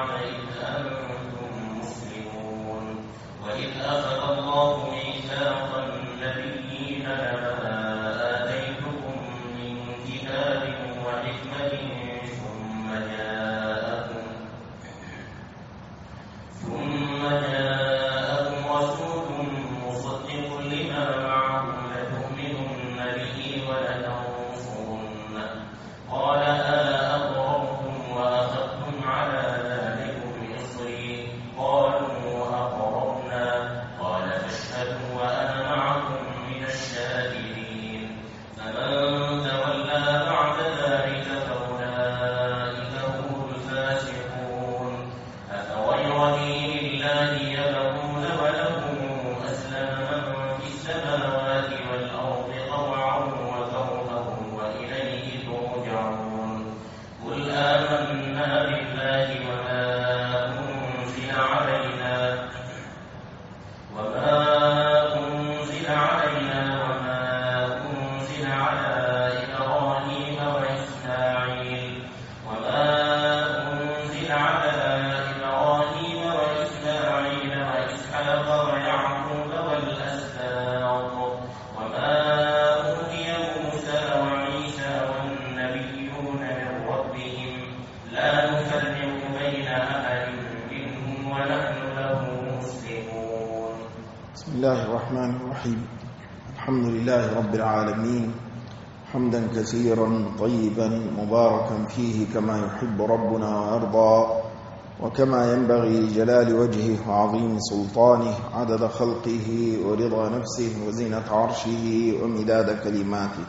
بسم الله الرحمن الرحيم. الحمد لله رب العالمين، حمدا كثيرا طيبا مباركا فيه كما يحب ربنا ويرضى، وكما ينبغي لجلال وجهه وعظيم سلطانه، عدد خلقه ورضا نفسه وزينة عرشه ومداد كلماته.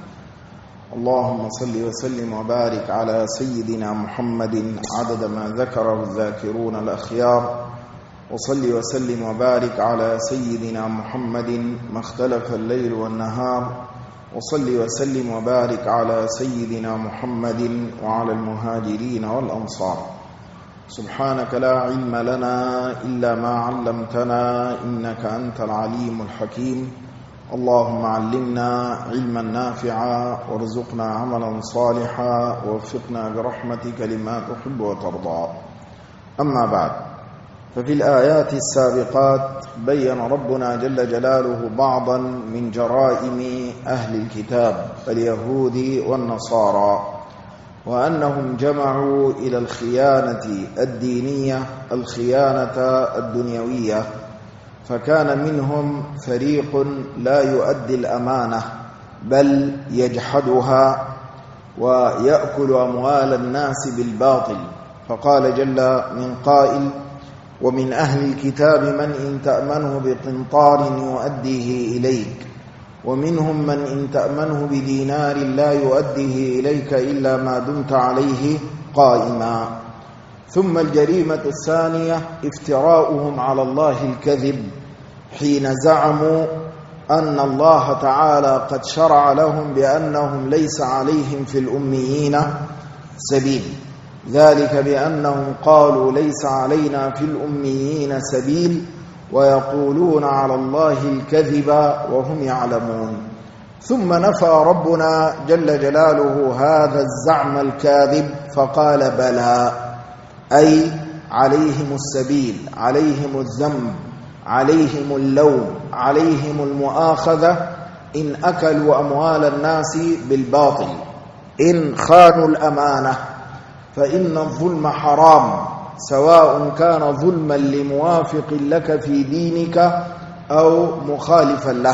اللهم صل وسلم وبارك على سيدنا محمد عدد ما ذكره الذاكرون الأخيار، وصل وسلم وبارك على سيدنا محمد ما اختلف الليل والنهار، وصل وسلم وبارك على سيدنا محمد وعلى المهاجرين والأنصار. سبحانك لا علم لنا إلا ما علمتنا إنك أنت العليم الحكيم. اللهم علمنا علما نافعا وارزقنا عملا صالحا ووفقنا برحمتك لما تحب وترضى. أما بعد، ففي الآيات السابقات بين ربنا جل جلاله بعضا من جرائم أهل الكتاب اليهود والنصارى، وأنهم جمعوا إلى الخيانة الدينية الخيانة الدنيوية، فكان منهم فريق لا يؤدي الأمانة بل يجحدها ويأكل أموال الناس بالباطل. فقال جل من قائل: ومن أهل الكتاب من إن تأمنه بقنطار يؤديه إليك، ومنهم من إن تأمنه بدينار لا يؤديه إليك إلا ما دمت عليه قائما. ثم الجريمة الثانية افتراؤهم على الله الكذب حين زعموا أن الله تعالى قد شرع لهم بأنهم ليس عليهم في الأميين سبيل، ذلك بأنهم قالوا ليس علينا في الأميين سبيل، ويقولون على الله الكذب وهم يعلمون. ثم نفى ربنا جل جلاله هذا الزعم الكاذب فقال: بلى، أي عليهم السبيل، عليهم الذنب، عليهم اللوم، عليهم المؤاخذة إن أكلوا أموال الناس بالباطل، إن خانوا الأمانة، فإن الظلم حرام، سواء كان ظلما لموافق لك في دينك أو مخالفا له.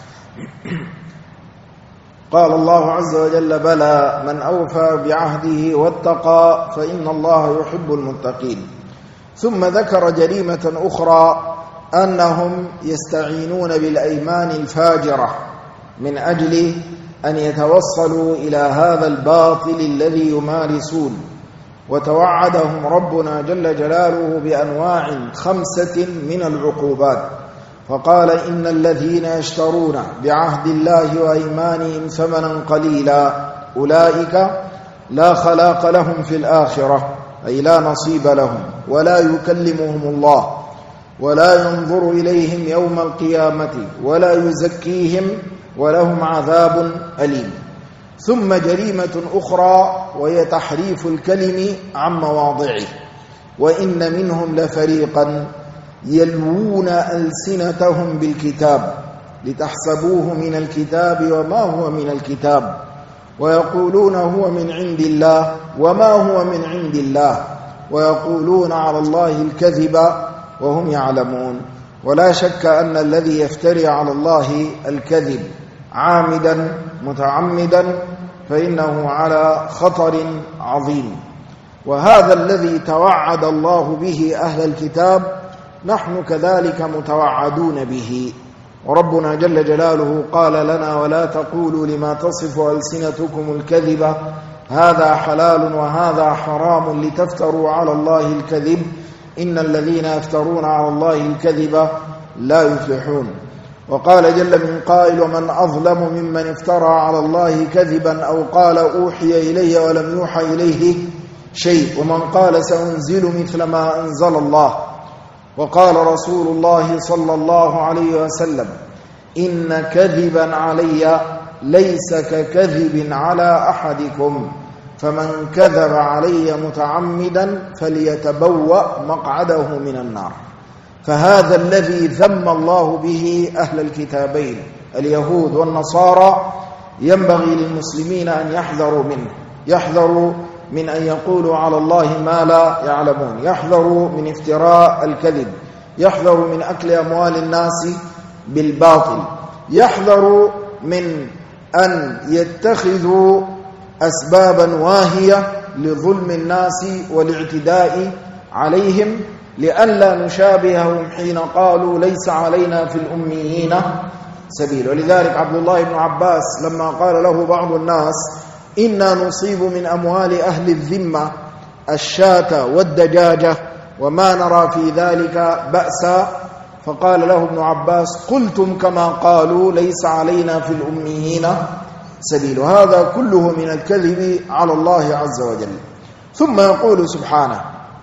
قال الله عز وجل: بلى من أوفى بعهده واتقى فإن الله يحب المتقين. ثم ذكر جريمة أخرى، أنهم يستعينون بالأيمان الفاجرة من أجل أن يتوصلوا إلى هذا الباطل الذي يمارسون. وتوعدهم ربنا جل جلاله بأنواع 5 من العقوبات، فقال: إن الذين يشترون بعهد الله وأيمانهم ثمنا قليلا أولئك لا خلاق لهم في الآخرة، أي لا نصيب لهم، ولا يكلمهم الله ولا ينظر إليهم يوم القيامة ولا يزكيهم ولهم عذاب أليم. ثم جريمة أخرى وهي تحريف الكلم عن مواضعه، وإن منهم لفريقا يلوون ألسنتهم بالكتاب لتحسبوه من الكتاب وما هو من الكتاب ويقولون هو من عند الله وما هو من عند الله ويقولون على الله الكذب وهم يعلمون. ولا شك أن الذي يفتري على الله الكذب عامدا متعمدا فإنه على خطر عظيم. وهذا الذي توعد الله به أهل الكتاب نحن كذلك متوعدون به. وربنا جل جلاله قال لنا: ولا تقولوا لما تصف ألسنتكم الكذب هذا حلال وهذا حرام لتفتروا على الله الكذب إن الذين يفترون على الله الكذب لا يفلحون. وقال جل من قائل: ومن أظلم ممن افترى على الله كذبا أو قال أوحي إلي ولم يوحى إليه شيء ومن قال سأنزل مثل ما أنزل الله. وقال رسول الله صلى الله عليه وسلم: إن كذبا علي ليس ككذب على أحدكم فمن كذب علي متعمدا فليتبوأ مقعده من النار. فهذا الذي ذم الله به أهل الكتابين اليهود والنصارى ينبغي للمسلمين أن يحذروا منه. يحذروا من أن يقولوا على الله ما لا يعلمون، يحذروا من افتراء الكذب، يحذروا من أكل أموال الناس بالباطل، يحذروا من أن يتخذوا أسبابا واهية لظلم الناس والاعتداء عليهم لئلا نشابههم حين قالوا ليس علينا في الأميين سبيل. ولذلك عبد الله بن عباس لما قال له بعض الناس: إنا نصيب من أموال أهل الذمة الشاة والدجاجة وما نرى في ذلك بأسا، فقال له ابن عباس: قلتم كما قالوا ليس علينا في الأميين سبيل. هذا كله من الكذب على الله عز وجل. ثم يقول سبحانه: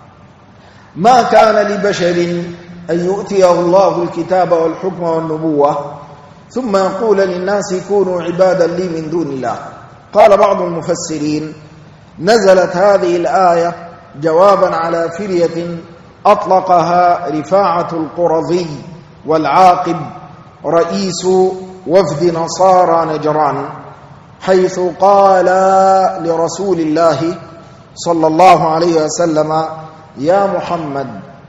ما كان لبشر أن يؤتيه الله الكتاب والحكم والنبوة ثم يقول للناس كونوا عبادا لي من دون الله. قال بعض المفسرين: نزلت هذه الآية جوابا على فرية أطلقها رفاعة القرظي والعاقب رئيس وفد نصارى نجران، حيث قال لرسول الله صلى الله عليه وسلم: يا محمد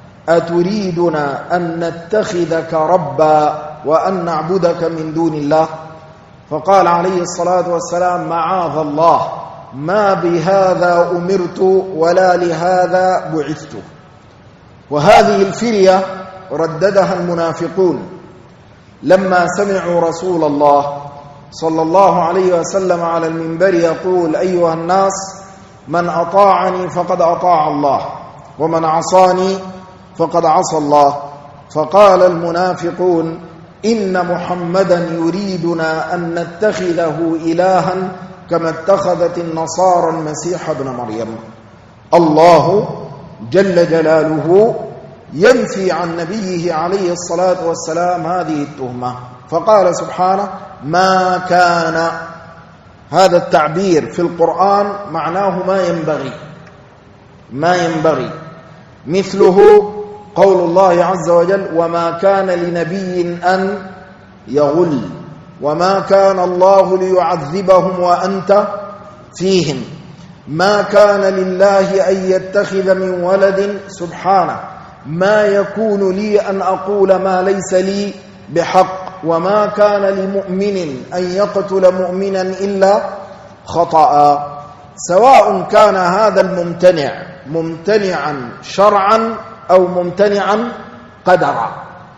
أتريدنا أن نتخذك ربا وأن نعبدك من دون الله؟ فقال عليه الصلاة والسلام: معاذ الله، ما بهذا أمرت ولا لهذا بعثت. وهذه الفرية رددها المنافقون لما سمعوا رسول الله صلى الله عليه وسلم على المنبر يقول: أيها الناس، من أطاعني فقد أطاع الله ومن عصاني فقد عصى الله. فقال المنافقون: إن محمدا يريدنا أن نتخذه إلها كما اتخذت النصارى المسيح ابن مريم. الله جل جلاله ينفي عن نبيه عليه الصلاة والسلام هذه التهمة، فقال سبحانه: ما كان. هذا التعبير في القرآن معناه ما ينبغي. مثله قول الله عز وجل: وما كان لنبي أن يغل وما كان الله ليعذبهم وأنت فيهم. ما كان لله أن يتخذ من ولد سبحانه، ما يكون لي أن أقول ما ليس لي بحق، وما كان لمؤمن أن يقتل مؤمنا إلا خطأ. سواء كان هذا الممتنع ممتنعا شرعا أو ممتنعا قدرا،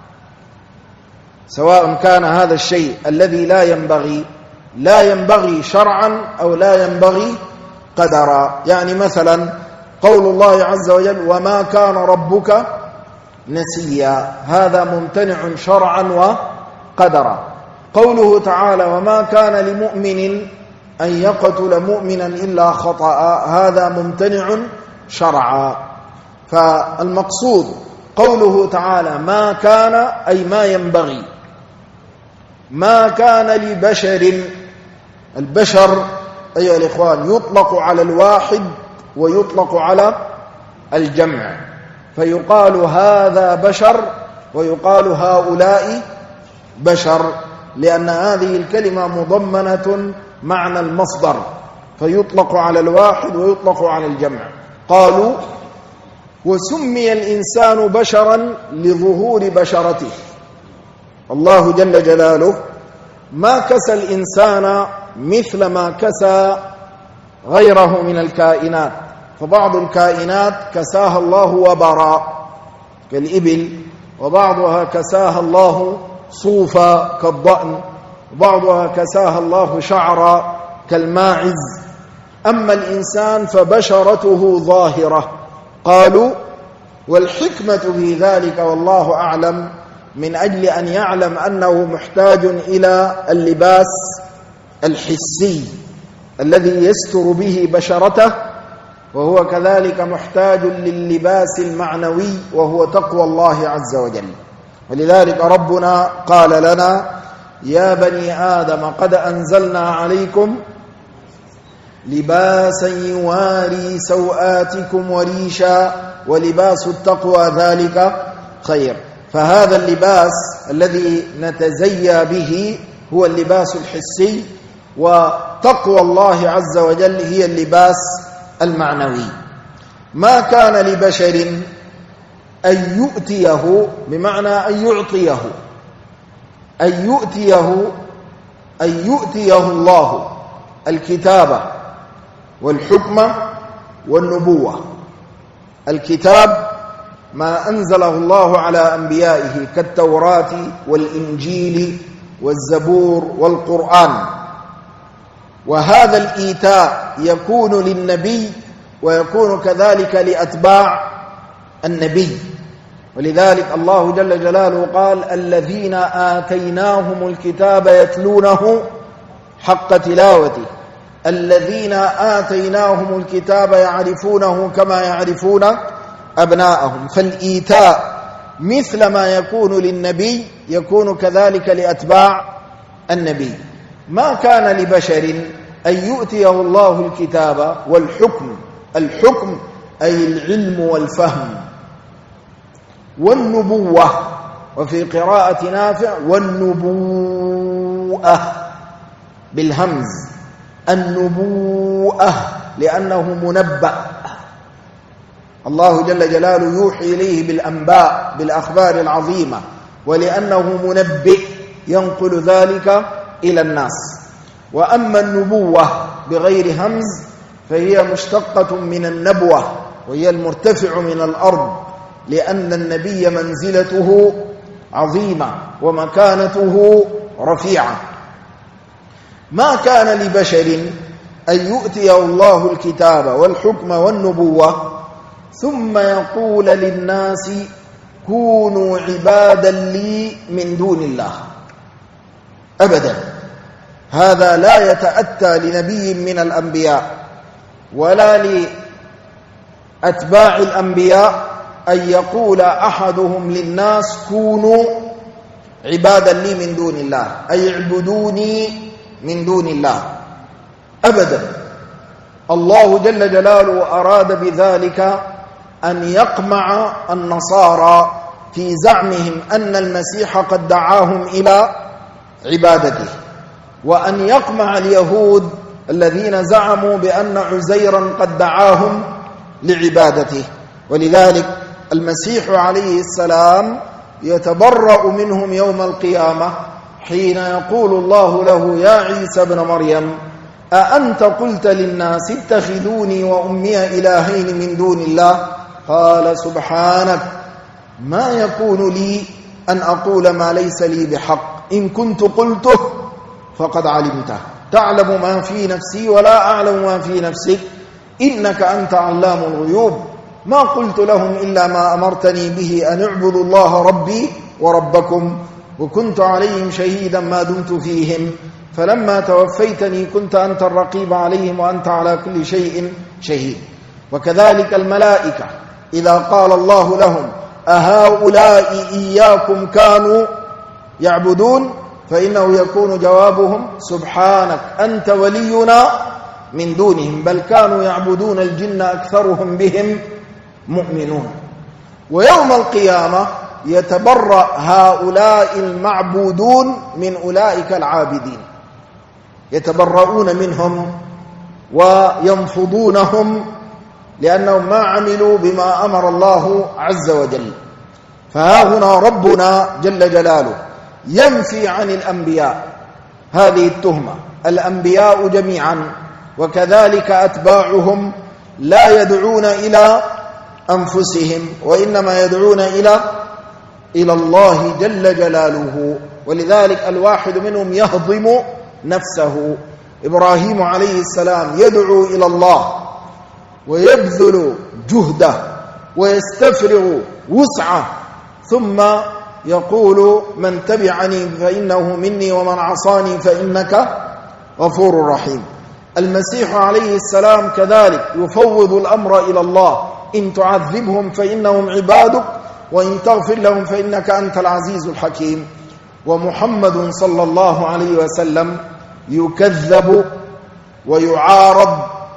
سواء كان هذا الشيء الذي لا ينبغي شرعا أو لا ينبغي قدرا. يعني مثلا قول الله عز وجل: وما كان ربك نسيا، هذا ممتنع شرعا وقدرا. قوله تعالى: وما كان لمؤمن أن يقتل مؤمنا إلا خطأ، هذا ممتنع شرعا. فالمقصود قوله تعالى: ما كان أي ما ينبغي. ما كان لبشر، البشر أيها الإخوان يطلق على الواحد ويطلق على الجمع. فيقال هذا بشر ويقال هؤلاء بشر، لأن هذه الكلمة مضمنة معنى المصدر، فيطلق على الواحد ويطلق على الجمع. قالوا وسمي الإنسان بشرا لظهور بشرته. الله جل جلاله ما كسى الإنسان مثل ما كسى غيره من الكائنات، فبعض الكائنات كساها الله وبرا كالإبل، وبعضها كساها الله صوفا كالضأن، وبعضها كساها الله شعرا كالماعز. أما الإنسان فبشرته ظاهرة. قالوا والحكمة في ذلك والله أعلم من أجل أن يعلم أنه محتاج إلى اللباس الحسي الذي يستر به بشرته، وهو كذلك محتاج للباس المعنوي وهو تقوى الله عز وجل. ولذلك ربنا قال لنا يا بني آدم قد أنزلنا عليكم لباسا يواري سوآتكم وريشا ولباس التقوى ذلك خير. فهذا اللباس الذي نتزيى به هو اللباس الحسي، وتقوى الله عز وجل هي اللباس المعنوي. ما كان لبشر أن يؤتيه، بمعنى أن يعطيه، أن يؤتيه الله الكتاب والحكمة والنبوة. الكتاب ما أنزله الله على أنبيائه كالتوراة والإنجيل والزبور والقرآن، وهذا الإيتاء يكون للنبي ويكون كذلك لأتباع النبي. ولذلك الله جل جلاله قال الذين آتيناهم الكتاب يتلونه حق تلاوته، الذين آتيناهم الكتاب يعرفونه كما يعرفون أبناءهم. فالإيتاء مثل ما يكون للنبي يكون كذلك لأتباع النبي. ما كان لبشر أن يؤتيه الله الكتاب والحكم، الحكم أي العلم والفهم، والنبوة، وفي قراءة نافع والنبوءة بالهمز، النبوءة لأنه منبأ. الله جل جلاله يوحي إليه بالأنباء بالأخبار العظيمة، ولأنه منبئ ينقل ذلك إلى الناس. وأما النبوة بغير همز فهي مشتقة من النبوة، وهي المرتفع من الأرض، لأن النبي منزلته عظيمة ومكانته رفيعة. ما كان لبشر أن يؤتيه الله الكتاب والحكم والنبوة ثم يقول للناس كونوا عبادا لي من دون الله. أبدا، هذا لا يتأتى لنبي من الأنبياء ولا لأتباع الأنبياء أن يقول أحدهم للناس كونوا عبادا لي من دون الله، أي اعبدوني من دون الله. أبدا، الله جل جلاله أراد بذلك أن يقمع النصارى في زعمهم أن المسيح قد دعاهم إلى عبادته، وأن يقمع اليهود الذين زعموا بأن عزيرا قد دعاهم لعبادته. ولذلك المسيح عليه السلام يتبرأ منهم يوم القيامة حين يقول الله له يا عيسى ابن مريم أأنت قلت للناس اتخذوني وأمي إلهين من دون الله؟ قال سبحانك ما يكون لي أن أقول ما ليس لي بحق، إن كنت قلته فقد علمته، تعلم ما في نفسي ولا أعلم ما في نفسك، إنك أنت علام الغيوب. ما قلت لهم إلا ما أمرتني به أن اعبدوا الله ربي وربكم، وكنت عليهم شهيدا ما دمت فيهم، فلما توفيتني كنت أنت الرقيب عليهم وأنت على كل شيء شهيد. وكذلك الملائكة إذا قال الله لهم أهؤلاء إياكم كانوا يعبدون، فإنه يكون جوابهم سبحانك أنت ولينا من دونهم، بل كانوا يعبدون الجن أكثرهم بهم مؤمنون. ويوم القيامة يتبرأ هؤلاء المعبودون من أولئك العابدين، يتبرؤون منهم وينفضونهم لأنهم ما عملوا بما أمر الله عز وجل. فها هنا ربنا جل جلاله ينفي عن الأنبياء هذه التهمة. الأنبياء جميعا وكذلك أتباعهم لا يدعون إلى أنفسهم، وإنما يدعون إلى الله جل جلاله. ولذلك الواحد منهم يهضم نفسه. إبراهيم عليه السلام يدعو إلى الله ويبذل جهده ويستفرغ وسعه، ثم يقول من تبعني فإنه مني ومن عصاني فإنك غفور رحيم. المسيح عليه السلام كذلك يفوض الأمر إلى الله، إن تعذبهم فإنهم عبادك وإن تغفر لهم فإنك أنت العزيز الحكيم. ومحمد صلى الله عليه وسلم يكذب ويعارض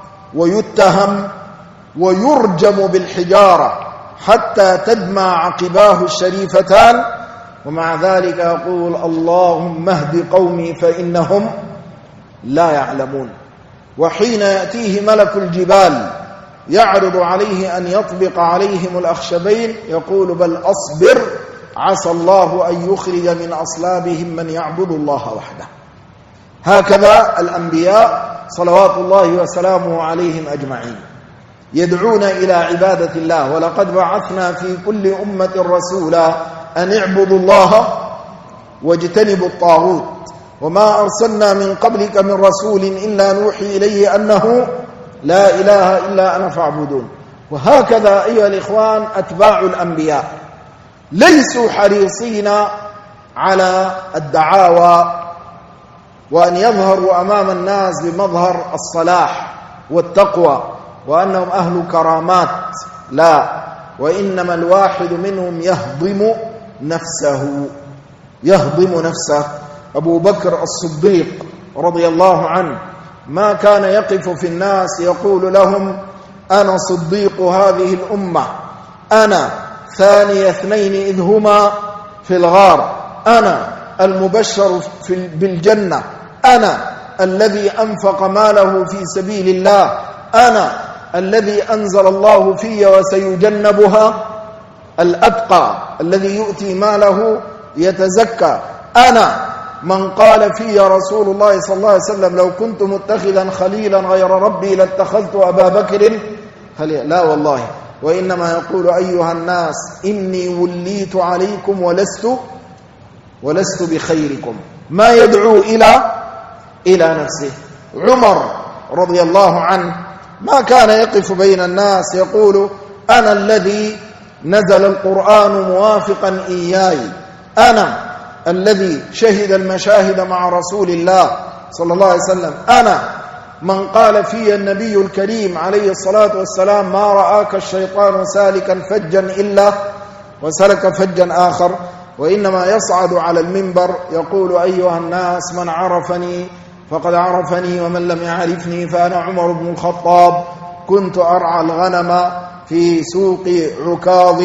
ويتهم ويرجم بالحجارة حتى تدمع عقباه الشريفتان، ومع ذلك يقول اللهم اهد قومي فإنهم لا يعلمون. وحين يأتيه ملك الجبال يعرض عليه أن يطبق عليهم الأخشبين يقول بل أصبر عسى الله أن يخرج من أصلابهم من يعبد الله وحده. هكذا الأنبياء صلوات الله وسلامه عليهم أجمعين يدعون إلى عبادة الله. ولقد بعثنا في كل أمة رسولا أن اعبدوا الله واجتنبوا الطاغوت وما أرسلنا من قبلك من رسول إلا نوحي إليه أنه لا إله إلا أنا فاعبدون. وهكذا أيها الإخوان أتباع الأنبياء ليسوا حريصين على الدعاوى وأن يظهروا أمام الناس بمظهر الصلاح والتقوى وأنهم أهل كرامات، لا، وإنما الواحد منهم يهضم نفسه. أبو بكر الصديق رضي الله عنه ما كان يقف في الناس يقول لهم أنا صديق هذه الأمة، أنا ثاني اثنين إذ هما في الغار، أنا المبشر بالجنة، أنا الذي أنفق ماله في سبيل الله، أنا الذي أنزل الله في وسيجنبها الأتقى الذي يؤتي ماله يتزكى، أنا من قال في رسول الله صلى الله عليه وسلم لو كنت متخذا خليلا غير ربي لاتخذت أبا بكر خليلا. لا والله، وإنما يقول أيها الناس إني وليت عليكم ولست بخيركم. ما يدعو إلى نفسه. عمر رضي الله عنه ما كان يقف بين الناس يقول أنا الذي نزل القرآن موافقا إياي، أنا الذي شهد المشاهد مع رسول الله صلى الله عليه وسلم، أنا من قال في النبي الكريم عليه الصلاة والسلام ما رآك الشيطان سالكا فجا إلا وسلك فجا آخر. وإنما يصعد على المنبر يقول أيها الناس من عرفني فقد عرفني ومن لم يعرفني فأنا عمر بن الخطاب كنت أرعى الغنم في سوق عكاظ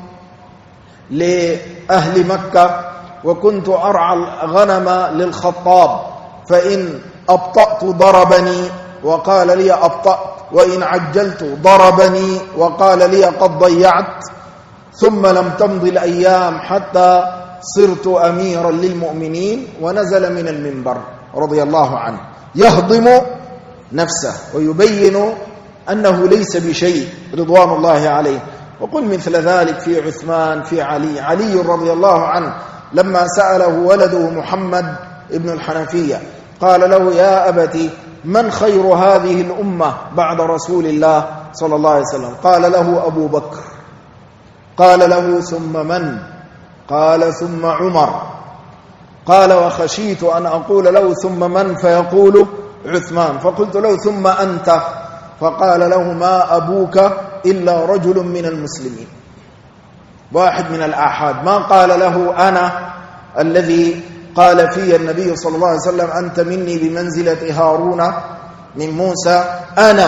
لأهل مكة وكنت أرعى الغنم للخطاب، فإن أبطأت ضربني وقال لي أبطأت، وإن عجلت ضربني وقال لي قد ضيعت. ثم لم تمض الأيام حتى صرت أميرا للمؤمنين، ونزل من المنبر رضي الله عنه يهضم نفسه ويبين أنه ليس بشيء رضوان الله عليه. وقل مثل ذلك في عثمان، في علي رضي الله عنه لما سأله ولده محمد ابن الحنفية قال له يا أبتي من خير هذه الأمة بعد رسول الله صلى الله عليه وسلم؟ قال له أبو بكر. قال له ثم من؟ قال ثم عمر. قال وخشيت أن أقول له ثم من فيقول عثمان، فقلت له ثم أنت؟ فقال له ما أبوك إلا رجل من المسلمين، واحد من الآحاد، ما قال له أنا الذي قال في النبي صلى الله عليه وسلم أنت مني بمنزلة هارون من موسى، أنا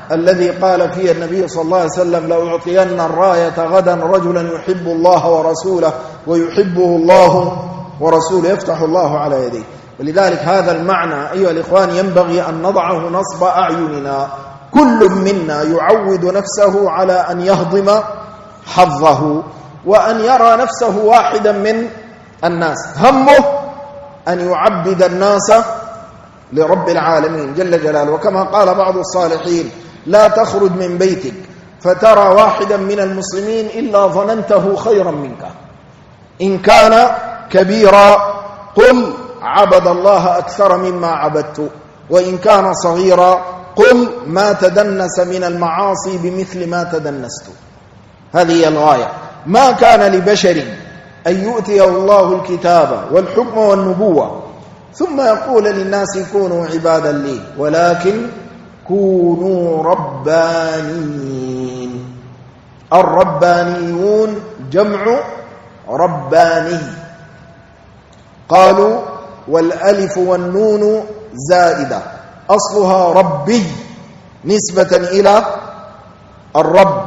الذي قال فيه النبي صلى الله عليه وسلم: لأعطين الراية غدا رجلا يحب الله ورسوله ويحبه الله ورسوله يفتح الله على يديه. ولذلك هذا المعنى أيها الإخوان ينبغي أن نضعه نصب أعيننا. كل منا يعود نفسه على أن يهضم حظه وأن يرى نفسه واحدا من الناس، همه أن يعبد الناس لرب العالمين جل جلاله. وكما قال بعض الصالحين: لا تخرج من بيتك فترى واحدا من المسلمين إلا ظننته خيرا منك، إن كان كبيرا قل عبد الله أكثر مما عبدت، وإن كان صغيرا قل ما تدنس من المعاصي بمثل ما تدنست. هذه هي الغاية. ما كان لبشر أن يؤتيه الله الكتاب والحكم والنبوة ثم يقول للناس كونوا عبادا لي، ولكن كونوا ربانيين. الربانيون جمع رباني. قالوا: والألف والنون زائدة أصلها ربي نسبة إلى الرب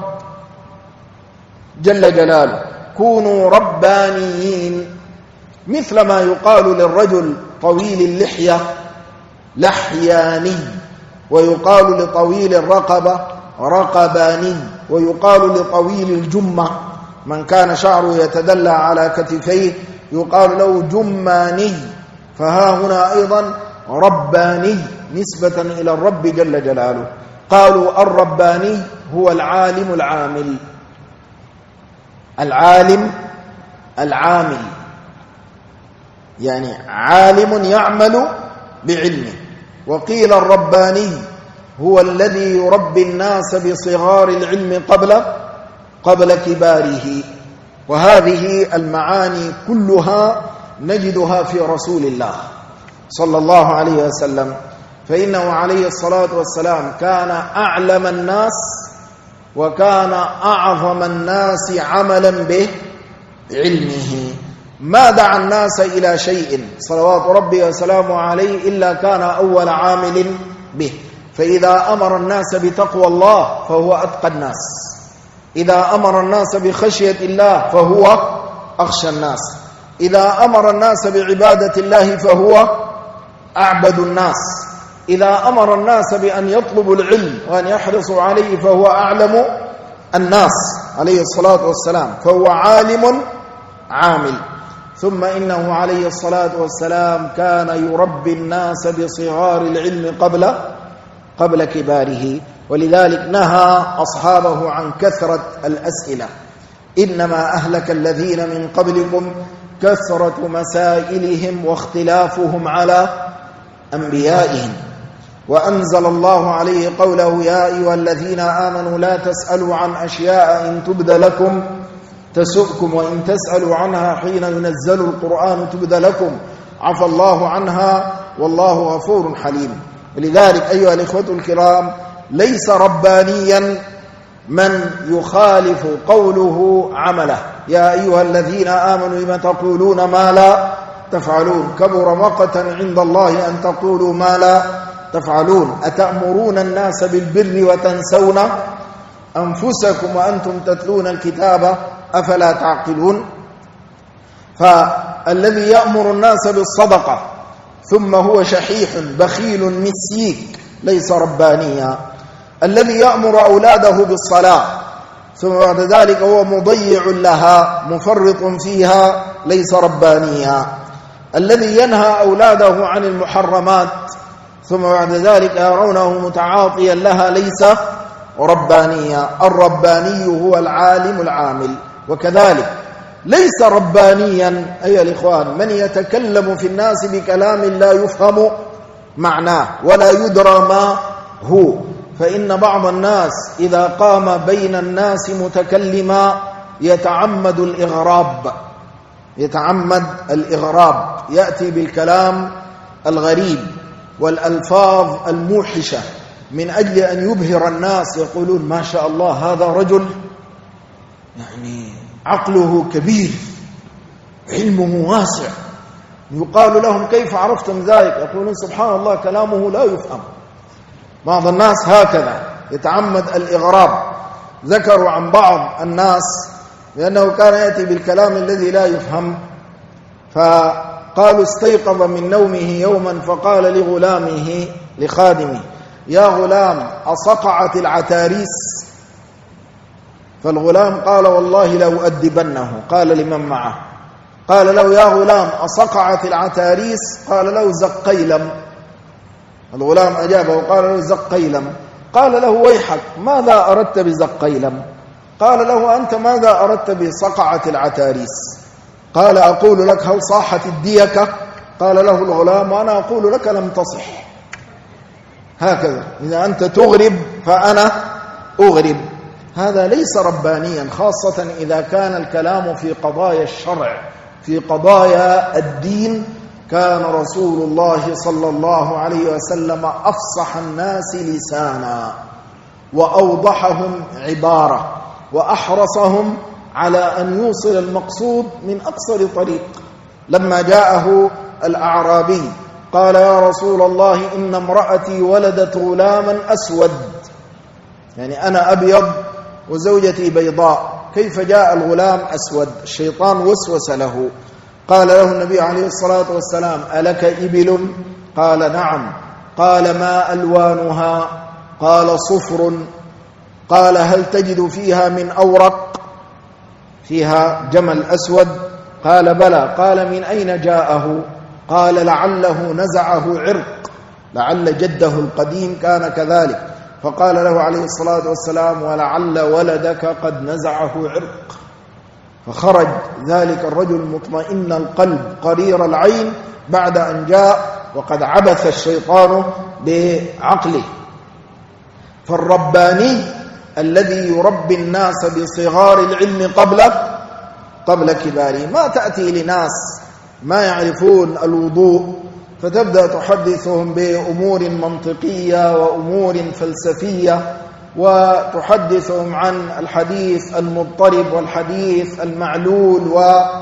جل جلاله. كونوا ربانيين، مثل ما يقال للرجل طويل اللحية لحياني، ويقال لطويل الرقبة رقباني، ويقال لطويل الجمة من كان شعره يتدلى على كتفيه يقال له جماني. فها هنا أيضا رباني نسبة إلى الرب جل جلاله. قالوا: الرباني هو العالم العامل. العالم العامل يعني عالم يعمل بعلمه. وقيل الرباني هو الذي يربي الناس بصغار العلم قبل كباره. وهذه المعاني كلها نجدها في رسول الله صلى الله عليه وسلم، فإنه عليه الصلاة والسلام كان أعلم الناس وكان أعظم الناس عملا بعلمه. ما دعا الناس إلى شيء صلوات ربي وسلامه عليه إلا كان أول عامل به. فإذا أمر الناس بتقوى الله فهو أتقى الناس، إذا أمر الناس بخشية الله فهو أخشى الناس، إذا أمر الناس بعبادة الله فهو أعبد الناس، إذا أمر الناس بأن يطلبوا العلم وأن يحرصوا عليه فهو أعلم الناس عليه الصلاة والسلام، فهو عالم عامل. ثم إنه عليه الصلاة والسلام كان يربي الناس بصغار العلم قبل كباره. ولذلك نهى أصحابه عن كثرة الأسئلة. إنما أهلك الذين من قبلكم كثرة مسائلهم واختلافهم على أنبيائهم. وأنزل الله عليه قوله: يا أيها الذين آمنوا لا تسألوا عن أشياء إن تبد لكم تسؤكم وإن تسألوا عنها حين ينزل القرآن تبد لكم عفى الله عنها والله غفور حليم. ولذلك أيها الإخوة الكرام ليس ربانيا من يخالف قوله عمله. يا أيها الذين آمنوا لم تقولون ما لا تفعلون كبر مقتا عند الله أن تقولوا ما لا تفعلون أتأمرون الناس بالبر وتنسون أنفسكم وأنتم تتلون الكتاب أفلا تعقلون. فالذي يأمر الناس بالصدقة ثم هو شحيح بخيل مسيك ليس ربانيا. الذي يأمر أولاده بالصلاة ثم بعد ذلك هو مضيع لها مفرط فيها ليس ربانيا. الذي ينهى أولاده عن المحرمات ثم بعد ذلك يرونه متعاطيا لها ليس ربانيا. الرباني هو العالم العامل. وكذلك ليس ربانيا أيها الإخوان من يتكلم في الناس بكلام لا يفهم معناه ولا يدرى ما هو. فإن بعض الناس إذا قام بين الناس متكلما يتعمد الإغراب، يأتي بالكلام الغريب والألفاظ الموحشة من أجل أن يبهر الناس، يقولون ما شاء الله هذا رجل يعني عقله كبير علمه واسع. يقال لهم كيف عرفتم ذلك؟ يقولون سبحان الله كلامه لا يفهم. بعض الناس هكذا يتعمد الإغراب. ذكروا عن بعض الناس بأنه كان يأتي بالكلام الذي لا يفهم، فقالوا استيقظ من نومه يوما فقال لغلامه لخادمه: يا غلام أصقعت العتاريس؟ فالغلام قال: والله لأؤدبنه. قال لمن معه، قال له: يا غلام أصقعت العتاريس؟ قال له: زقيلم. الغلام أجابه وقال له: زقيلم. قال له: ويحك، ماذا أردت بزقيلم؟ قال له: أنت ماذا أردت بصقعة العتاريس؟ قال: أقول لك هل صاحت الديكة؟ قال له الغلام: وأنا أقول لك لم تصح. هكذا إذا أنت تغرب فأنا أغرب. هذا ليس ربانيا، خاصة إذا كان الكلام في قضايا الشرع، في قضايا الدين. كان رسول الله صلى الله عليه وسلم أفصح الناس لسانا، وأوضحهم عبارة، وأحرصهم على أن يوصل المقصود من أقصر طريق. لما جاءه الأعرابي قال: يا رسول الله إن امرأتي ولدت غلاما أسود، يعني أنا أبيض وزوجتي بيضاء، كيف جاء الغلام أسود؟ الشيطان وسوس له. قال له النبي عليه الصلاة والسلام: ألك إبل؟ قال: نعم. قال: ما ألوانها؟ قال: صفر. قال: هل تجد فيها من أورق؟ فيها جمل أسود؟ قال: بلى. قال: من أين جاءه؟ قال: لعله نزعه عرق، لعل جده القديم كان كذلك. فقال له عليه الصلاة والسلام: ولعل ولدك قد نزعه عرق. فخرج ذلك الرجل مطمئن القلب قرير العين بعد أن جاء وقد عبث الشيطان بعقله. فالرباني الذي يربي الناس بصغار العلم قبل كباره. ما تأتي لناس ما يعرفون الوضوء فتبدأ تحدثهم بأمور منطقية وأمور فلسفية، وتحدثهم عن الحديث المضطرب والحديث المعلول،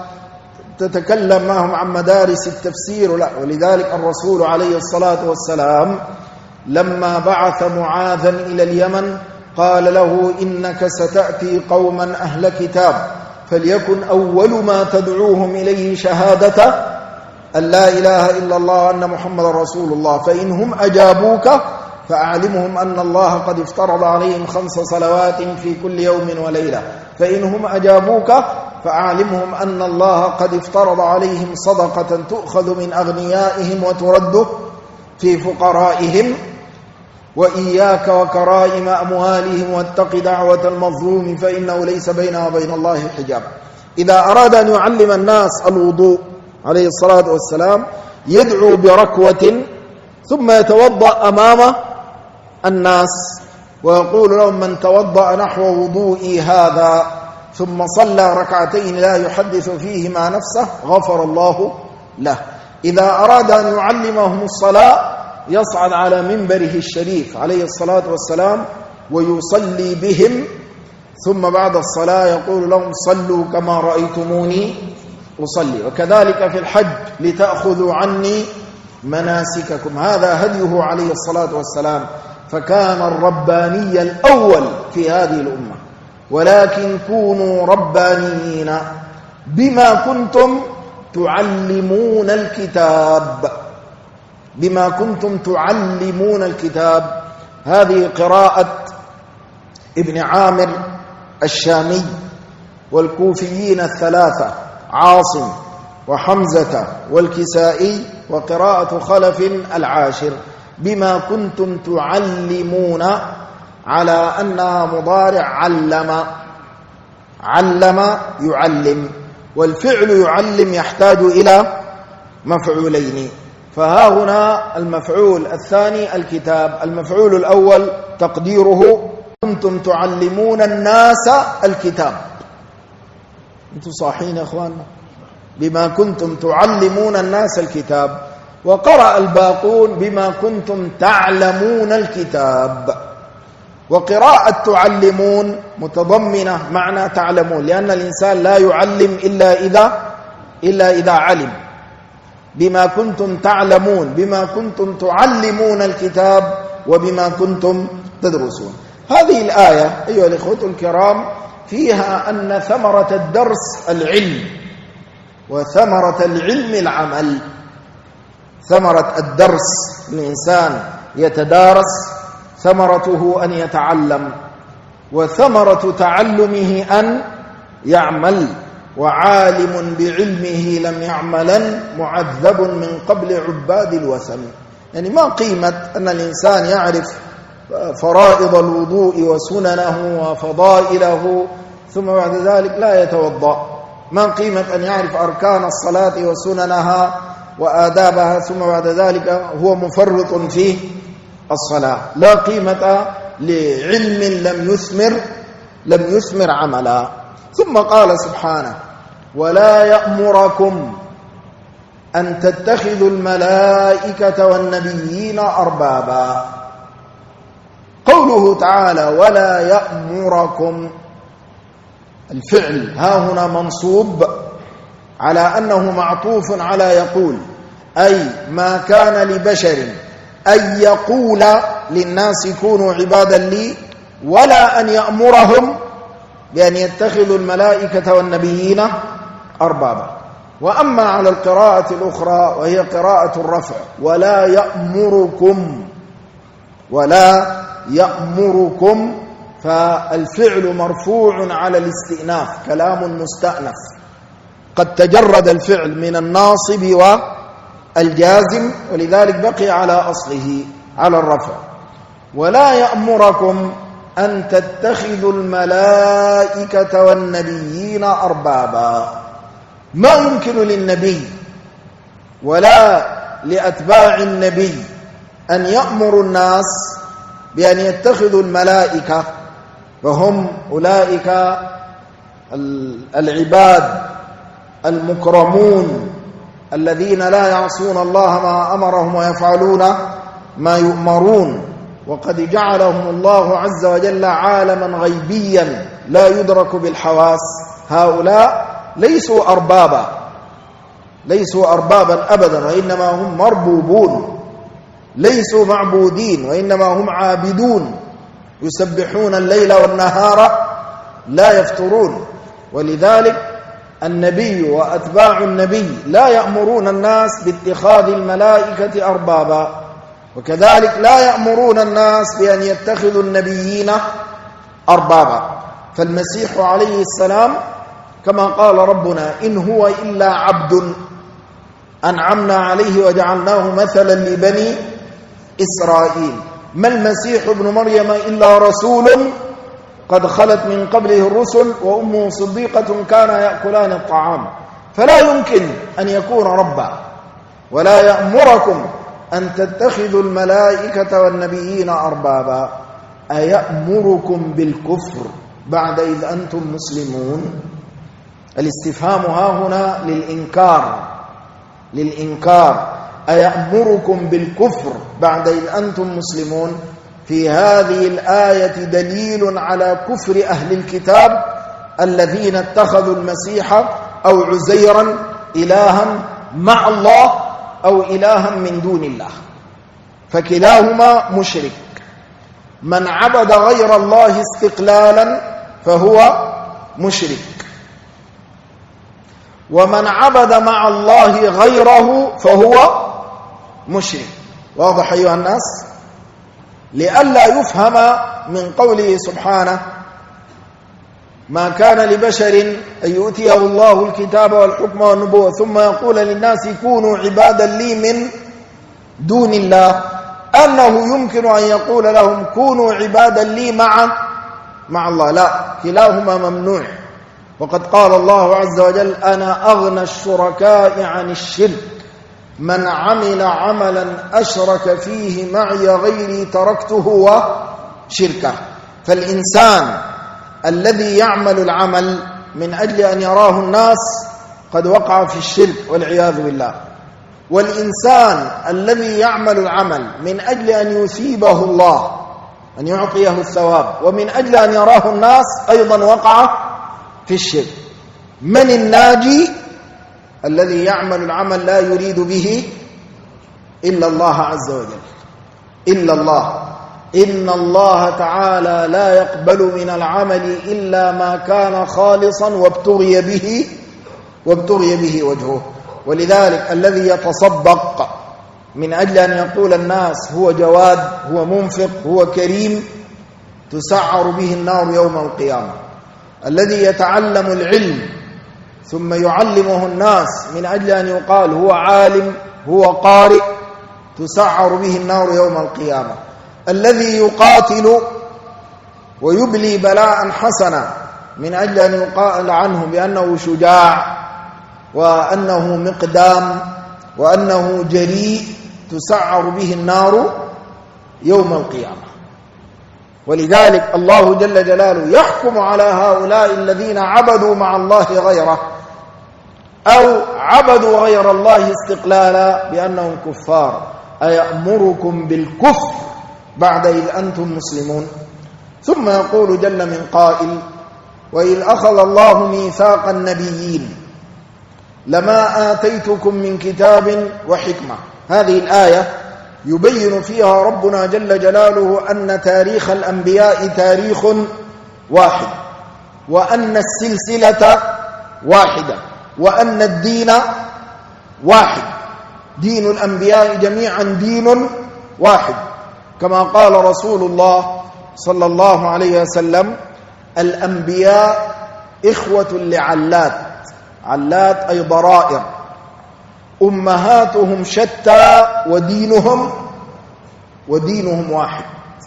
وتتكلم معهم عن مدارس التفسير. لا. ولذلك الرسول عليه الصلاة والسلام لما بعث معاذا إلى اليمن قال له: إنك ستأتي قوما أهل كتاب، فليكن أول ما تدعوهم إليه شهادة أن لا إله إلا الله وأن محمد رسول الله، فإنهم أجابوك فأعلمهم أن الله قد افترض عليهم 5 صلوات في كل يوم وليلة، فإنهم أجابوك فأعلمهم أن الله قد افترض عليهم صدقة تؤخذ من أغنيائهم وترد في فقرائهم، وإياك وكرائم أموالهم واتق دعوة المظلوم فإنه ليس بينها وبين الله حجاب. إذا أراد أن يعلم الناس الوضوء عليه الصلاة والسلام يدعو بركوة ثم يتوضأ أمام الناس ويقول لهم: من توضأ نحو وضوئي هذا ثم صلى ركعتين لا يحدث فيهما نفسه غفر الله له. إذا أراد أن يعلمهم الصلاة يصعد على منبره الشريف عليه الصلاة والسلام ويصلي بهم، ثم بعد الصلاة يقول لهم: صلوا كما رأيتموني أصلي. وكذلك في الحج: لتأخذوا عني مناسككم. هذا هديه عليه الصلاة والسلام، فكان الرباني الأول في هذه الأمة. ولكن كونوا ربانيين بما كنتم تعلمون الكتاب، بما كنتم تعلمون الكتاب. هذه قراءة ابن عامر الشامي والكوفيين الثلاثة عاصم وحمزة والكسائي، وقراءة خلف العاشر: بما كنتم تعلمون، على أنها مضارع علم يعلم، والفعل يعلم يحتاج إلى مفعولين. فها هنا المفعول الثاني الكتاب، المفعول الأول تقديره: كنتم تعلمون الناس الكتاب. أنتم صاحين يا أخواننا؟ بما كنتم تعلمون الناس الكتاب. وقرأ الباقون: بما كنتم تعلمون الكتاب. وقراءة تعلمون متضمنة معنى تعلمون، لأن الإنسان لا يعلم إلا إذا علم. بما كنتم تعلمون، بما كنتم تعلمون الكتاب، وبما كنتم تدرسون. هذه الآية أيها الإخوة الكرام فيها أن ثمرة الدرس العلم، وثمرة العلم العمل. ثمرة الدرس الإنسان يتدارس ثمرته أن يتعلم، وثمرة تعلمه أن يعمل. وعالم بعلمه لم يعملا معذب من قبل عباد الوثن. يعني ما قيمة أن الإنسان يعرف فرائض الوضوء وسننه وفضائله ثم بعد ذلك لا يتوضأ؟ ما قيمة أن يعرف أركان الصلاة وسننها وآدابها ثم بعد ذلك هو مفرط في الصلاة؟ لا قيمة لعلم لم يثمر عملا. ثم قال سبحانه: ولا يأمركم أن تتخذوا الملائكة والنبيين أربابا. قوله تعالى ولا يأمركم، الفعل ها هنا منصوب على أنه معطوف على يقول، أي ما كان لبشر أن يقول للناس كونوا عبادا لي، ولا أن يأمرهم بأن يتخذوا الملائكة والنبيين أربابا. وأما على القراءة الأخرى وهي قراءة الرفع، ولا يأمركم، فالفعل مرفوع على الاستئناف، كلام مستأنف قد تجرد الفعل من الناصب والجازم، ولذلك بقي على أصله على الرفع. ولا يأمركم أن تتخذوا الملائكة والنبيين أربابا. ما يمكن للنبي ولا لأتباع النبي أن يأمروا الناس بأن يتخذوا الملائكة، وهم أولئك العباد المكرمون الذين لا يعصون الله ما أمرهم ويفعلون ما يؤمرون، وقد جعلهم الله عز وجل عالما غيبيا لا يدرك بالحواس. هؤلاء ليسوا أربابا أبدا، وإنما هم مربوبون، ليسوا معبودين وإنما هم عابدون، يسبحون الليل والنهار لا يفترون. ولذلك النبي وأتباع النبي لا يأمرون الناس باتخاذ الملائكة أربابا، وكذلك لا يأمرون الناس بأن يتخذوا النبيين أربابا. فالمسيح عليه السلام كما قال ربنا: إن هو إلا عبد أنعمنا عليه وجعلناه مثلا لبني إسرائيل. ما المسيح ابن مريم إلا رسول قد خلت من قبله الرسل وأمه صديقة كانا يأكلان الطعام. فلا يمكن أن يكون ربا. ولا يأمركم أن تتخذوا الملائكة والنبيين أربابا. أيأمركم بالكفر بعد إذ أنتم مسلمون؟ الاستفهام ها هنا للإنكار. أيأمركم بالكفر بعد إذ أنتم مسلمون؟ في هذه الآية دليل على كفر أهل الكتاب الذين اتخذوا المسيح أو عزيرا إلها مع الله أو إلها من دون الله، فكلاهما مشرك. من عبد غير الله استقلالا فهو مشرك، ومن عبد مع الله غيره فهو مشرك. واضح أيها الناس؟ لئلا يفهم من قوله سبحانه: ما كان لبشر أن يؤتيه الله الكتاب والحكم والنبوة ثم يقول للناس كونوا عبادا لي من دون الله، أنه يمكن أن يقول لهم كونوا عبادا لي مع الله. لا، كلاهما ممنوع. وقد قال الله عز وجل: أنا أغنى الشركاء عن الشرك، من عمل عملا أشرك فيه معي غيري تركته وشركه. فالإنسان الذي يعمل العمل من أجل أن يراه الناس قد وقع في الشرك والعياذ بالله، والإنسان الذي يعمل العمل من أجل أن يثيبه الله، أن يعطيه الثواب، ومن أجل أن يراه الناس أيضا وقع في الشرك. من الناجي؟ الذي يعمل العمل لا يريد به إلا الله عز وجل، إلا الله. إن الله تعالى لا يقبل من العمل إلا ما كان خالصا وابتغي به وجهه. ولذلك الذي يتصدق من أجل أن يقول الناس هو جواد، هو منفق، هو كريم، تسعر به النار يوم القيامة. الذي يتعلم العلم ثم يعلمه الناس من أجل أن يقال هو عالم، هو قارئ، تسعر به النار يوم القيامة. الذي يقاتل ويبلي بلاء حسنا من أجل أن يقال عنه بأنه شجاع وأنه مقدام وأنه جريء، تسعر به النار يوم القيامة. ولذلك الله جل جلاله يحكم على هؤلاء الذين عبدوا مع الله غيره أو عبدوا غير الله استقلالا بأنهم كفار: أيأمركم بالكفر بعد إذ أنتم مسلمون. ثم يقول جل من قائل: وإذ أخذ الله ميثاق النبيين لما آتيتكم من كتاب وحكمة. هذه الآية يبين فيها ربنا جل جلاله أن تاريخ الأنبياء تاريخ واحد، وأن السلسلة واحدة، وأن الدين واحد، دين الأنبياء جميعا دين واحد، كما قال رسول الله صلى الله عليه وسلم: الأنبياء إخوة لعلات، علات أي ضرائر، أمهاتهم شتى ودينهم واحد.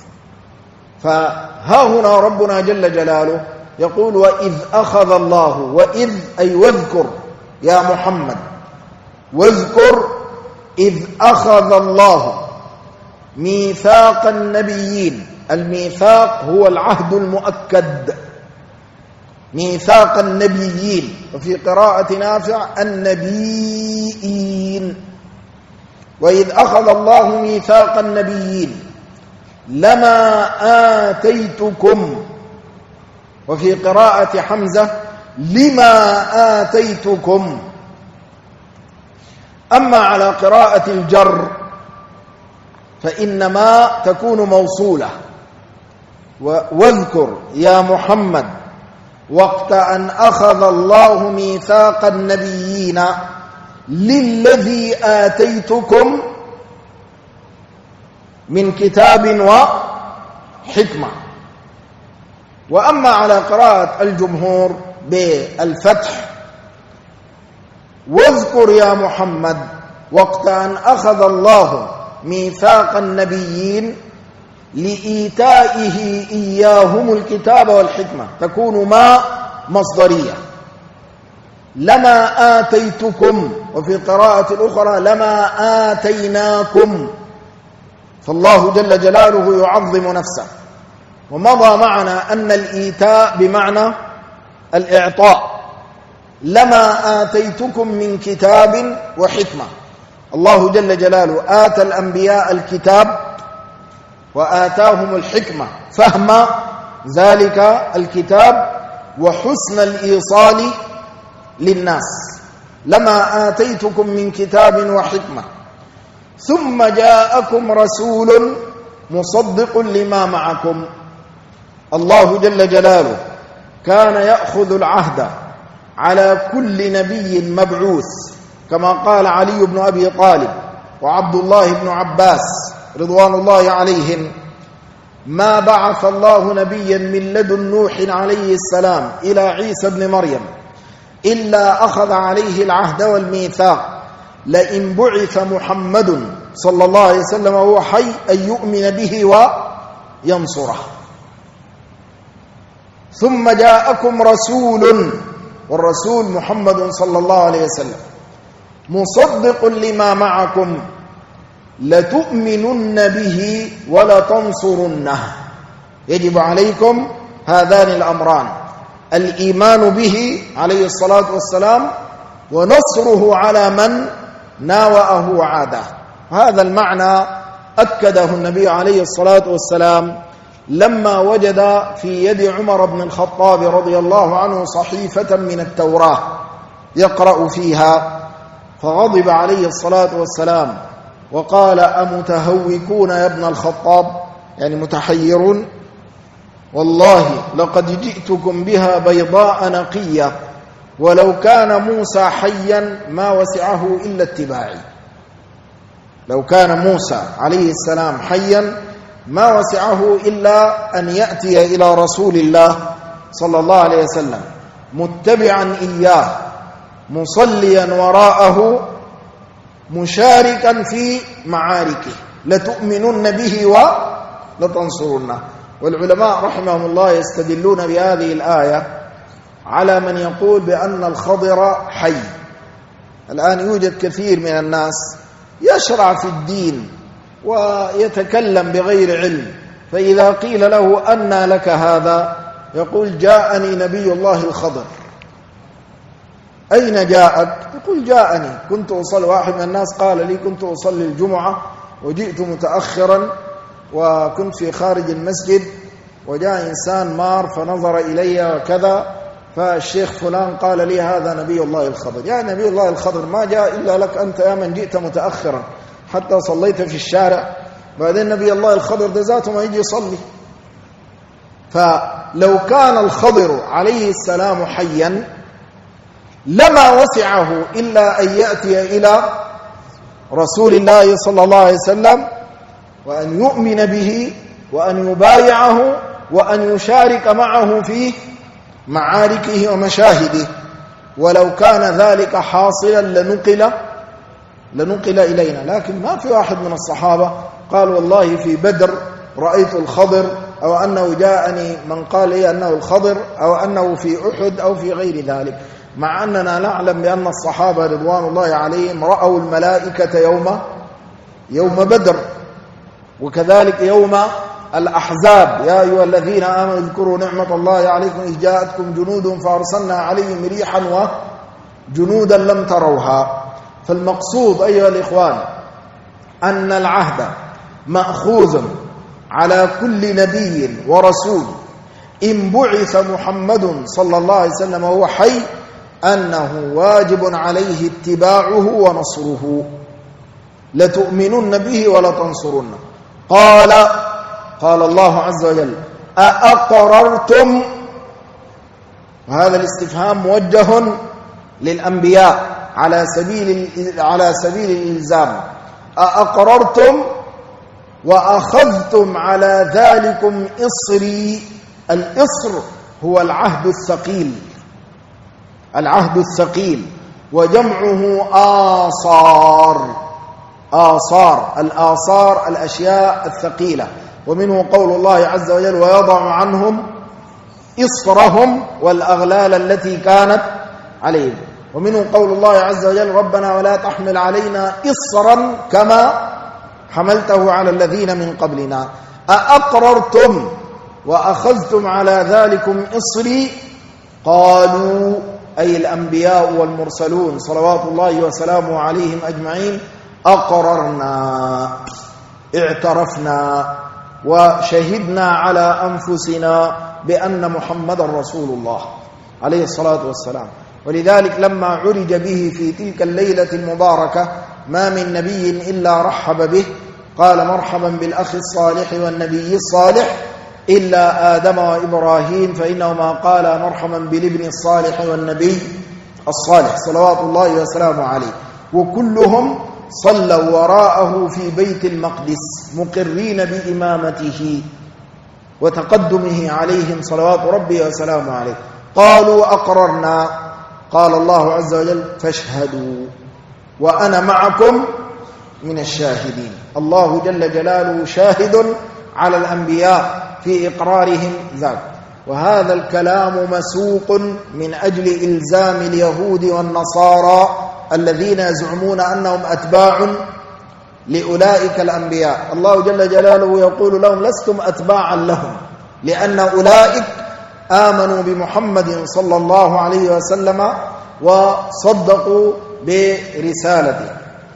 فها هنا ربنا جل جلاله يقول: وإذ أخذ الله، وإذ أي واذكر يا محمد، واذكر إذ أخذ الله ميثاق النبيين. الميثاق هو العهد المؤكد، ميثاق النبيين، وفي قراءة نافع النبيين. وإذ أخذ الله ميثاق النبيين لما آتيتكم، وفي قراءة حمزة لما آتيتكم. أما على قراءة الجر فإنما تكون موصولة: واذكر يا محمد وقت أن أخذ الله ميثاق النبيين للذي آتيتكم من كتاب وحكمة. وأما على قراءة الجمهور بالفتح: واذكر يا محمد وقت أن أخذ الله ميثاق النبيين لإيتائه إياهم الكتاب والحكمة، تكون ما مصدرية. لما آتيتكم، وفي قراءة الأخرى لما آتيناكم. فالله جل جلاله يعظم نفسه. ومضى معنا أن الإيتاء بمعنى الإعطاء. لما آتيتكم من كتاب وحكمة، الله جل جلاله آتى الأنبياء الكتاب وآتاهم الحكمة، فهم ذلك الكتاب وحسن الإيصال للناس. لما آتيتكم من كتاب وحكمة ثم جاءكم رسول مصدق لما معكم. الله جل جلاله كان يأخذ العهد على كل نبي مبعوث، كما قال علي بن أبي طالب وعبد الله بن عباس رضوان الله عليهم: ما بعث الله نبيا من لدن نوح عليه السلام إلى عيسى بن مريم إلا أخذ عليه العهد والميثاق لئن بعث محمد صلى الله عليه وسلم وهو حي أن يؤمن به وينصره. ثم جاءكم رسول، والرسول محمد صلى الله عليه وسلم، مصدق لما معكم لتؤمنن به ولتنصرنه. يجب عليكم هذان الأمران: الإيمان به عليه الصلاة والسلام، ونصره على من ناوأه وعاده. هذا المعنى أكده النبي عليه الصلاة والسلام لما وجد في يد عمر بن الخطاب رضي الله عنه صحيفة من التوراة يقرأ فيها، فغضب عليه الصلاة والسلام وقال: أمتهوكون يا ابن الخطاب؟ يعني متحيرون. والله لقد جئتكم بها بيضاء نقية ولو كان موسى حيا ما وسعه إلا اتباعي. لو كان موسى عليه السلام حيا ما وسعه إلا أن يأتي إلى رسول الله صلى الله عليه وسلم متبعا إياه مصليا وراءه مشاركا في معاركه، لتؤمنن به ولتنصرنه. والعلماء رحمهم الله يستدلون بهذه الآية على من يقول بأن الخضر حي. الآن يوجد كثير من الناس يشرع في الدين ويتكلم بغير علم، فإذا قيل له أنى لك هذا يقول جاءني نبي الله الخضر. أين جاءك؟ يقول جاءني كنت أصلي. واحد من الناس قال لي كنت أصلي الجمعة وجئت متأخرا وكنت في خارج المسجد وجاء إنسان مار فنظر إلي وكذا، فالشيخ فلان قال لي هذا نبي الله الخضر. يا نبي الله الخضر ما جاء إلا لك أنت يا من جئت متأخرا حتى صليت في الشارع، بعدين نبي الله الخضر ذاته ما يجي يصلي. فلو كان الخضر عليه السلام حيا لما وسعه إلا أن يأتي إلى رسول الله صلى الله عليه وسلم وأن يؤمن به وأن يبايعه وأن يشارك معه في معاركه ومشاهده. ولو كان ذلك حاصلا لنقل إلينا، لكن ما في واحد من الصحابة قال والله في بدر رأيت الخضر، أو أنه جاءني من قال لي أنه الخضر، أو أنه في أحد أو في غير ذلك، مع أننا نعلم بأن الصحابة رضوان الله عليهم رأوا الملائكة يوم بدر، وكذلك يوم الأحزاب. يا أيها الذين آمنوا اذكروا نعمة الله عليكم إذ جاءتكم جنود فأرسلنا عليهم ريحا وجنودا لم تروها. فالمقصود أيها الإخوان أن العهد مأخوذ على كل نبي ورسول إن بعث محمد صلى الله عليه وسلم وهو حي أنه واجب عليه اتباعه ونصره، لتؤمنن به ولتنصرنه. قال الله عز وجل أأقررتم، وهذا الاستفهام موجه للأنبياء على سبيل الإلزام. أأقررتم وأخذتم على ذلكم إصري. الإصر هو العهد الثقيل، العهد الثقيل، وجمعه آصار. الآصار الأشياء الثقيلة، ومنه قول الله عز وجل ويضع عنهم إصرهم والأغلال التي كانت عليهم. ومنه قول الله عز وجل ربنا ولا تحمل علينا إصرا كما حملته على الذين من قبلنا. أأقررتم وأخذتم على ذلكم إصري، قالوا أي الأنبياء والمرسلون صلوات الله وسلامه عليهم أجمعين أقررنا، اعترفنا وشهدنا على أنفسنا بأن محمد رسول الله عليه الصلاة والسلام. ولذلك لما عرج به في تلك الليلة المباركة ما من نبي إلا رحب به، قال مرحبا بالأخ الصالح والنبي الصالح إلا آدم وإبراهيم فإنهما قال مرحبا بالابن الصالح والنبي الصالح صلوات الله وسلامه عليه. وكلهم صلوا وراءه في بيت المقدس مقرين بإمامته وتقدمه عليهم صلوات ربي وسلامه عليه. قالوا أقررنا، قال الله عز وجل فاشهدوا وأنا معكم من الشاهدين. الله جل جلاله شاهد على الأنبياء في إقرارهم ذاك. وهذا الكلام مسوق من أجل إلزام اليهود والنصارى الذين يزعمون أنهم أتباع لأولئك الأنبياء. الله جل جلاله يقول لهم لستم أتباعا لهم، لأن أولئك آمنوا بمحمد صلى الله عليه وسلم وصدقوا برسالته.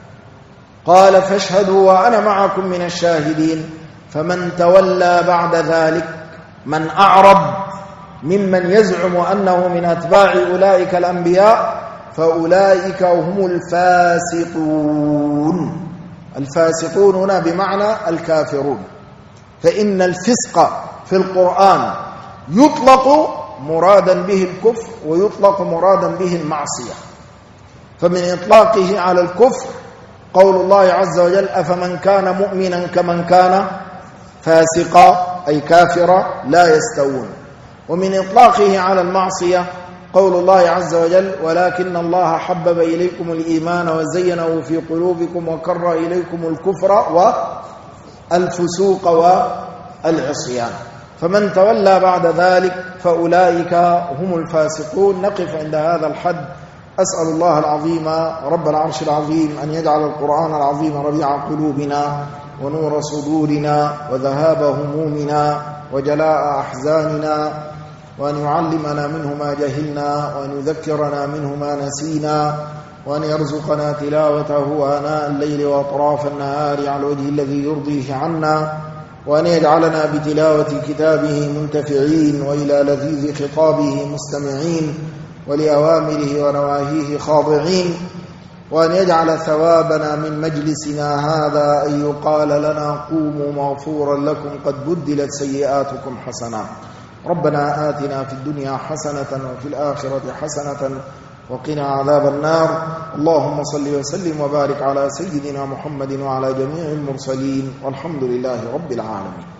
قال فاشهدوا وأنا معكم من الشاهدين. فمن تولى بعد ذلك، من أعرض ممن يزعم أنه من أتباع أولئك الأنبياء، فأولئك هم الفاسقون. الفاسقون هنا بمعنى الكافرون. فإن الفسق في القرآن يطلق مرادا به الكفر ويطلق مرادا به المعصية. فمن إطلاقه على الكفر قول الله عز وجل أفمن كان مؤمنا كمن كان فاسقا أي كافرا لا يستوون. ومن إطلاقه على المعصية قول الله عز وجل ولكن الله حبب إليكم الإيمان وزينه في قلوبكم وكره إليكم الكفر والفسوق والعصيان. فمن تولى بعد ذلك فأولئك هم الفاسقون. نقف عند هذا الحد. أسأل الله العظيم رب العرش العظيم أن يجعل القرآن العظيم ربيع قلوبنا ونور صدورنا وذهاب همومنا وجلاء أحزاننا، وأن يعلمنا منه ما جهلنا، وأن يذكرنا منه ما نسينا، وأن يرزقنا تلاوته آناء الليل وأطراف النهار على الوجه الذي يرضيه عنا، وأن يجعلنا بتلاوة كتابه منتفعين وإلى لذيذ خطابه مستمعين ولأوامره ونواهيه خاضعين، وأن يجعل ثوابنا من مجلسنا هذا أن يقال لنا قوموا مغفورا لكم قد بدلت سيئاتكم حسنات. ربنا آتنا في الدنيا حسنة وفي الآخرة حسنة وقنا عذاب النار. اللهم صل وسلم وبارك على سيدنا محمد وعلى جميع المرسلين والحمد لله رب العالمين.